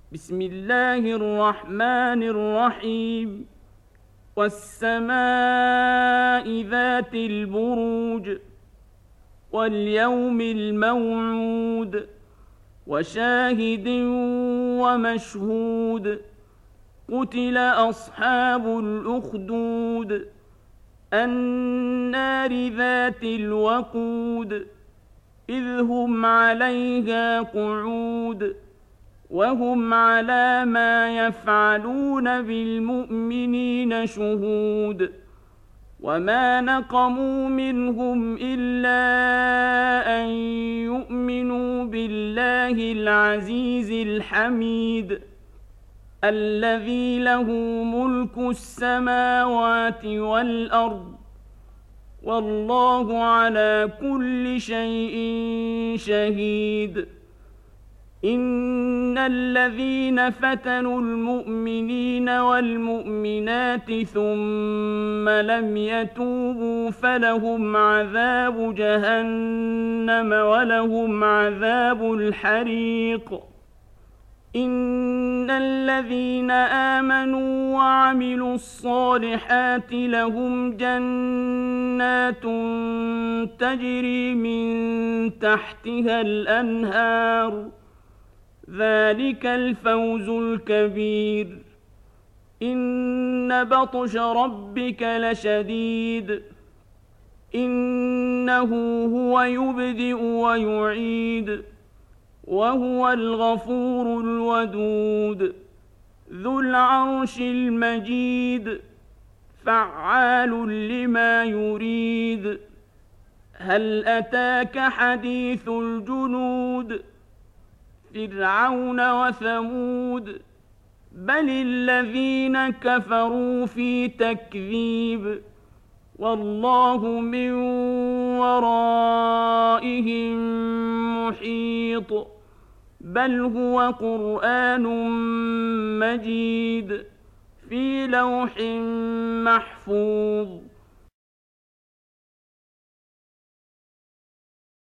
بسم الله الرحمن الرحيم. والسماء ذات البروج واليوم الموعود وشاهد ومشهود. قتل أصحاب الأخدود النار ذات الوقود إذ هم عليها قعود وهم على ما يفعلون بالمؤمنين شهود. وما نقموا منهم إلا أن يؤمنوا بالله العزيز الحميد الذي له ملك السماوات والأرض والله على كل شيء شهيد. إن الذين فتنوا المؤمنين والمؤمنات ثم لم يتوبوا فلهم عذاب جهنم ولهم عذاب الحريق. إن الذين آمنوا وعملوا الصالحات لهم جنات تجري من تحتها الأنهار ذلك الفوز الكبير. إن بطش ربك لشديد إنه هو يبدئ ويعيد وهو الغفور الودود ذو العرش المجيد فعال لما يريد. هل أتاك حديث الجنود فرعون وثمود بل الذين كفروا في تكذيب والله من ورائهم محيط بل هو قرآن مجيد في لوح محفوظ.